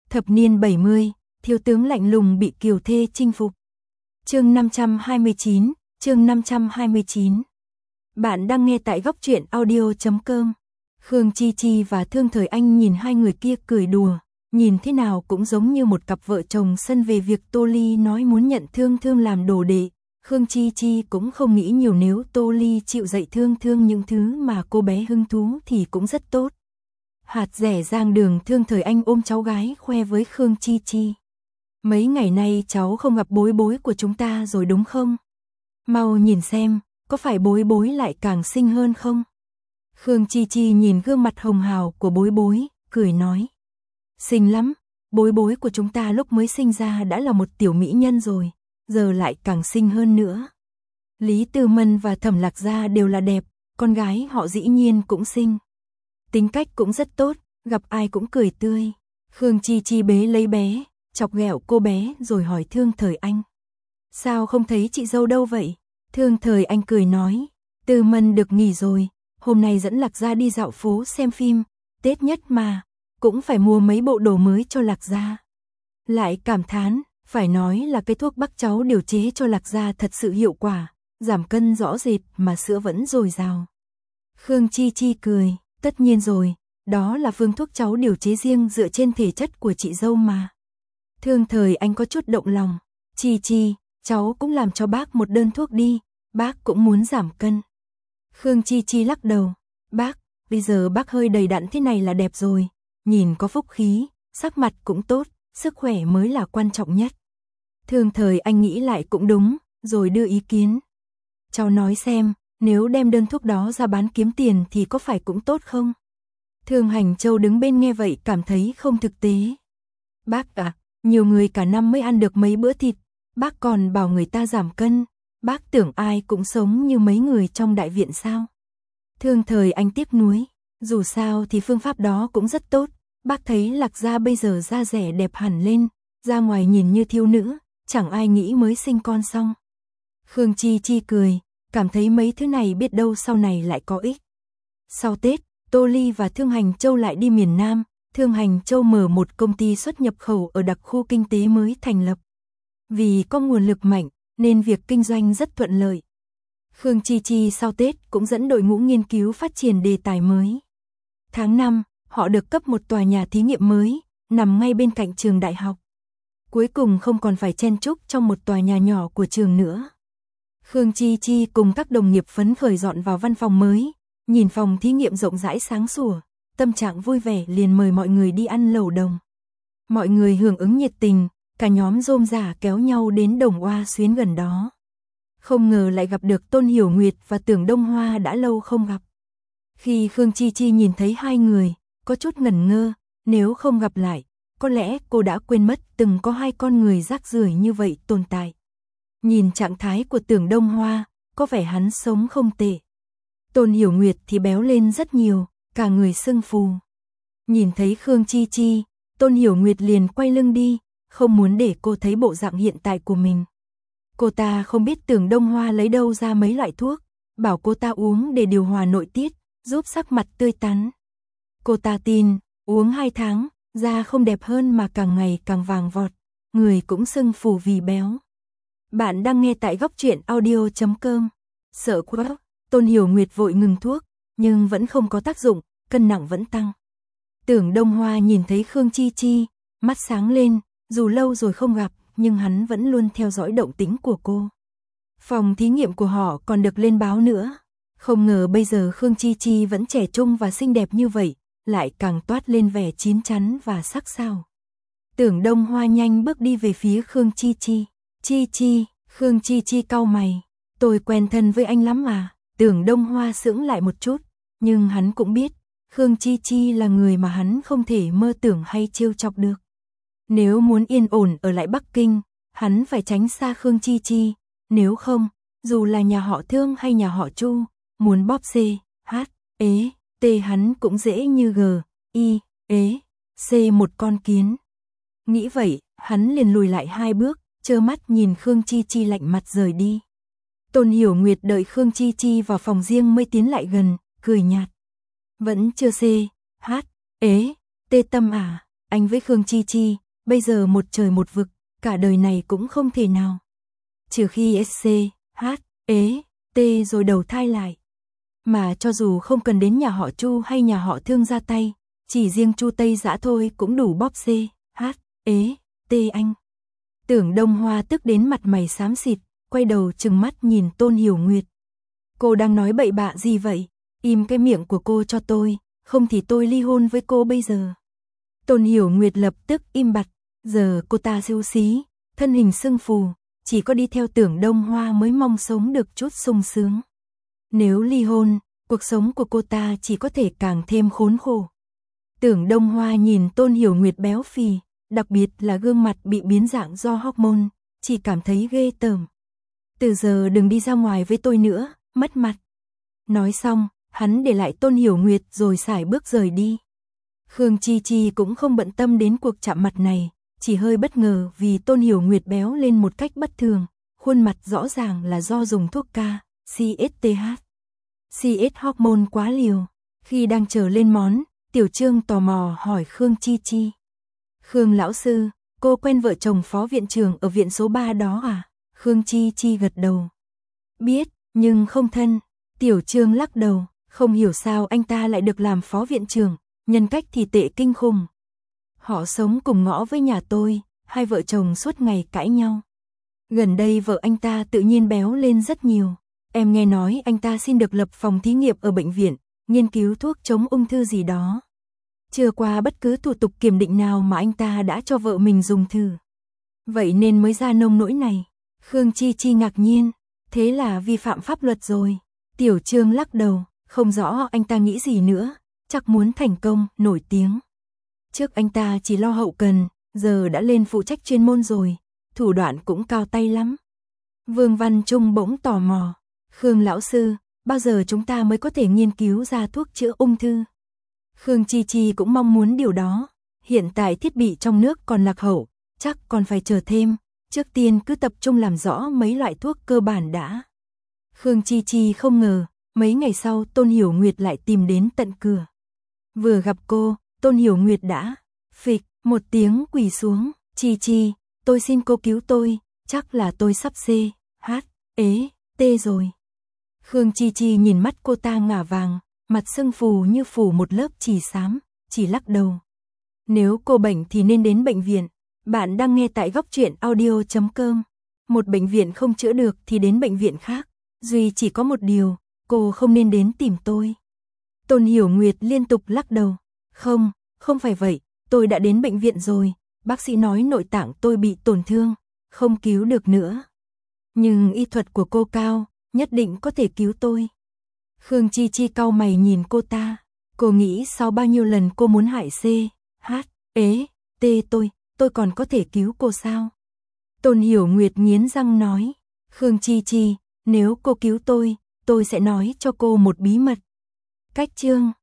Thập niên 70, thiếu tướng lạnh lùng bị kiều thê chinh phục. Chương 529, chương 529. Bạn đang nghe tại góc truyện audio.com. Khương Chi Chi và Thương Thời Anh nhìn hai người kia cười đùa, nhìn thế nào cũng giống như một cặp vợ chồng sân về việc Tô Ly nói muốn nhận Thương Thương làm đồ đệ. Khương Chi Chi cũng không nghĩ nhiều, nếu Tô Ly chịu dạy Thương Thương những thứ mà cô bé hứng thú thì cũng rất tốt. Hạt rẻ giang đường, Thương Thời Anh ôm cháu gái khoe với Khương Chi Chi. Mấy ngày nay cháu không gặp bối bối của chúng ta rồi đúng không? Mau nhìn xem, có phải bối bối lại càng xinh hơn không? Khương Chi Chi nhìn gương mặt hồng hào của bối bối, cười nói. Xinh lắm, bối bối của chúng ta lúc mới sinh ra đã là một tiểu mỹ nhân rồi, giờ lại càng xinh hơn nữa. Lý Tư Mân và Thẩm Lạc Gia đều là đẹp, con gái họ dĩ nhiên cũng xinh. Tính cách cũng rất tốt, gặp ai cũng cười tươi. Khương Chi Chi bế lấy bé, chọc ghẹo cô bé rồi hỏi Thương Thời Anh. Sao không thấy chị dâu đâu vậy? Thương Thời Anh cười nói. Tư Mân được nghỉ rồi, hôm nay dẫn Lạc Gia đi dạo phố xem phim, Tết nhất mà, cũng phải mua mấy bộ đồ mới cho Lạc Gia. Lại cảm thán, phải nói là cái thuốc bác cháu điều chế cho Lạc Gia thật sự hiệu quả, giảm cân rõ rệt mà sữa vẫn dồi dào. Khương Chi Chi cười. Tất nhiên rồi, đó là phương thuốc cháu điều chế riêng dựa trên thể chất của chị dâu mà. Thương Thời Anh có chút động lòng. Chi Chi, cháu cũng làm cho bác một đơn thuốc đi, bác cũng muốn giảm cân. Khương Chi Chi lắc đầu. Bác, bây giờ bác hơi đầy đặn thế này là đẹp rồi, nhìn có phúc khí, sắc mặt cũng tốt, sức khỏe mới là quan trọng nhất. Thương Thời Anh nghĩ lại cũng đúng, rồi đưa ý kiến. Cháu nói xem, nếu đem đơn thuốc đó ra bán kiếm tiền thì có phải cũng tốt không? Thương Hành Châu đứng bên nghe vậy cảm thấy không thực tế. Bác à, nhiều người cả năm mới ăn được mấy bữa thịt, bác còn bảo người ta giảm cân, bác tưởng ai cũng sống như mấy người trong đại viện sao? Thương Thời Anh tiếc nuối, dù sao thì phương pháp đó cũng rất tốt, bác thấy Lạc Gia bây giờ da rẻ đẹp hẳn lên, ra ngoài nhìn như thiếu nữ, chẳng ai nghĩ mới sinh con xong. Khương Chi Chi cười, cảm thấy mấy thứ này biết đâu sau này lại có ích. Sau Tết, Tô Ly và Thương Hành Châu lại đi miền Nam, Thương Hành Châu mở một công ty xuất nhập khẩu ở đặc khu kinh tế mới thành lập. Vì có nguồn lực mạnh, nên việc kinh doanh rất thuận lợi. Khương Chi Chi sau Tết cũng dẫn đội ngũ nghiên cứu phát triển đề tài mới. Tháng 5, họ được cấp một tòa nhà thí nghiệm mới, nằm ngay bên cạnh trường đại học. Cuối cùng không còn phải chen chúc trong một tòa nhà nhỏ của trường nữa. Khương Chi Chi cùng các đồng nghiệp phấn khởi dọn vào văn phòng mới, nhìn phòng thí nghiệm rộng rãi sáng sủa, tâm trạng vui vẻ liền mời mọi người đi ăn lẩu đồng. Mọi người hưởng ứng nhiệt tình, cả nhóm rôm rả kéo nhau đến Đồng Oa Xuyến gần đó. Không ngờ lại gặp được Tôn Hiểu Nguyệt và Tưởng Đông Hoa đã lâu không gặp. Khi Khương Chi Chi nhìn thấy hai người, có chút ngẩn ngơ, nếu không gặp lại, có lẽ cô đã quên mất từng có hai con người rác rưởi như vậy tồn tại. Nhìn trạng thái của Tưởng Đông Hoa, có vẻ hắn sống không tệ. Tôn Hiểu Nguyệt thì béo lên rất nhiều, cả người sưng phù. Nhìn thấy Khương Chi Chi, Tôn Hiểu Nguyệt liền quay lưng đi, không muốn để cô thấy bộ dạng hiện tại của mình. Cô ta không biết Tưởng Đông Hoa lấy đâu ra mấy loại thuốc, bảo cô ta uống để điều hòa nội tiết, giúp sắc mặt tươi tắn. Cô ta tin, uống 2 tháng, da không đẹp hơn mà càng ngày càng vàng vọt, người cũng sưng phù vì béo. Bạn đang nghe tại góc truyện audio.com. Sợ quá, Tôn Hiểu Nguyệt vội ngừng thuốc, nhưng vẫn không có tác dụng, cân nặng vẫn tăng. Tưởng Đông Hoa nhìn thấy Khương Chi Chi, mắt sáng lên, dù lâu rồi không gặp, nhưng hắn vẫn luôn theo dõi động tĩnh của cô. Phòng thí nghiệm của họ còn được lên báo nữa. Không ngờ bây giờ Khương Chi Chi vẫn trẻ trung và xinh đẹp như vậy, lại càng toát lên vẻ chín chắn và sắc sảo. Tưởng Đông Hoa nhanh bước đi về phía Khương Chi Chi. Chi Chi, Khương Chi Chi cau mày. Tôi quen thân với anh lắm à? Tưởng Đông Hoa sững lại một chút, nhưng hắn cũng biết, Khương Chi Chi là người mà hắn không thể mơ tưởng hay trêu chọc được. Nếu muốn yên ổn ở lại Bắc Kinh, hắn phải tránh xa Khương Chi Chi, nếu không, dù là nhà họ Thương hay nhà họ Chu, muốn bóp C, H, ế, T hắn cũng dễ như G, I, ế, C một con kiến. Nghĩ vậy, hắn liền lùi lại 2 bước, trơ mắt nhìn Khương Chi Chi lạnh mặt rời đi. Tôn Hiểu Nguyệt đợi Khương Chi Chi vào phòng riêng mới tiến lại gần, cười nhạt. Vẫn chưa C, H, ế, T tâm à? Anh với Khương Chi Chi, bây giờ một trời một vực, cả đời này cũng không thể nào. Trừ khi SC, H, ế, T rồi đầu thai lại. Mà cho dù không cần đến nhà họ Chu hay nhà họ Thương ra tay, chỉ riêng Chu Tây Dã thôi cũng đủ bóp C, H, ế, T anh. Tưởng Đông Hoa tức đến mặt mày xám xịt, quay đầu trừng mắt nhìn Tôn Hiểu Nguyệt. Cô đang nói bậy bạ gì vậy? Im cái miệng của cô cho tôi, không thì tôi ly hôn với cô bây giờ. Tôn Hiểu Nguyệt lập tức im bặt, giờ cô ta xấu xí, thân hình sưng phù, chỉ có đi theo Tưởng Đông Hoa mới mong sống được chút sung sướng. Nếu ly hôn, cuộc sống của cô ta chỉ có thể càng thêm khốn khổ. Tưởng Đông Hoa nhìn Tôn Hiểu Nguyệt béo phì, đặc biệt là gương mặt bị biến dạng do hormone, chỉ cảm thấy ghê tởm. Từ giờ đừng đi ra ngoài với tôi nữa, mất mặt. Nói xong, hắn để lại Tôn Hiểu Nguyệt rồi sải bước rời đi. Khương Chi Chi cũng không bận tâm đến cuộc chạm mặt này, chỉ hơi bất ngờ vì Tôn Hiểu Nguyệt béo lên một cách bất thường, khuôn mặt rõ ràng là do dùng thuốc CSTH. CS hormone quá liều. Khi đang chờ lên món, Tiểu Trương tò mò hỏi Khương Chi Chi. Khương lão sư, cô quen vợ chồng phó viện trưởng ở viện số 3 đó à? Khương Chi Chi gật đầu. Biết, nhưng không thân. Tiểu Trương lắc đầu, không hiểu sao anh ta lại được làm phó viện trưởng, nhân cách thì tệ kinh khủng. Họ sống cùng ngõ với nhà tôi, hai vợ chồng suốt ngày cãi nhau. Gần đây vợ anh ta tự nhiên béo lên rất nhiều. Em nghe nói anh ta xin được lập phòng thí nghiệm ở bệnh viện, nghiên cứu thuốc chống ung thư gì đó. Chưa qua bất cứ thủ tục kiểm định nào mà anh ta đã cho vợ mình dùng thử. Vậy nên mới ra nông nỗi này. Khương Chi Chi ngạc nhiên, thế là vi phạm pháp luật rồi. Tiểu Trương lắc đầu, không rõ anh ta nghĩ gì nữa, chắc muốn thành công, nổi tiếng. Trước anh ta chỉ lo hậu cần, giờ đã lên phụ trách chuyên môn rồi, thủ đoạn cũng cao tay lắm. Vương Văn Trung bỗng tò mò, Khương lão sư, bao giờ chúng ta mới có thể nghiên cứu ra thuốc chữa ung thư? Khương Chi Chi cũng mong muốn điều đó, hiện tại thiết bị trong nước còn lạc hậu, chắc còn phải chờ thêm, trước tiên cứ tập trung làm rõ mấy loại thuốc cơ bản đã. Khương Chi Chi không ngờ, mấy ngày sau Tôn Hiểu Nguyệt lại tìm đến tận cửa. Vừa gặp cô, Tôn Hiểu Nguyệt đã phịch một tiếng quỳ xuống, Chi Chi, tôi xin cô cứu tôi, chắc là tôi sắp CHT rồi. Khương Chi Chi nhìn mắt cô ta ngả vàng, mặt sưng phù như phủ một lớp chì xám, chỉ lắc đầu. Nếu cô bệnh thì nên đến bệnh viện. Bạn đang nghe tại góc truyện audio.com. Một bệnh viện không chữa được thì đến bệnh viện khác. Duy chỉ có một điều, cô không nên đến tìm tôi. Tôn Hiểu Nguyệt liên tục lắc đầu. Không, không phải vậy, tôi đã đến bệnh viện rồi. Bác sĩ nói nội tạng tôi bị tổn thương, không cứu được nữa. Nhưng y thuật của cô cao, nhất định có thể cứu tôi. Khương Chi Chi cau mày nhìn cô ta. Cô nghĩ sau bao nhiêu lần cô muốn hại CHT tôi còn có thể cứu cô sao? Tôn Hiểu Nguyệt nghiến răng nói. Khương Chi Chi, nếu cô cứu tôi sẽ nói cho cô một bí mật. Cách chương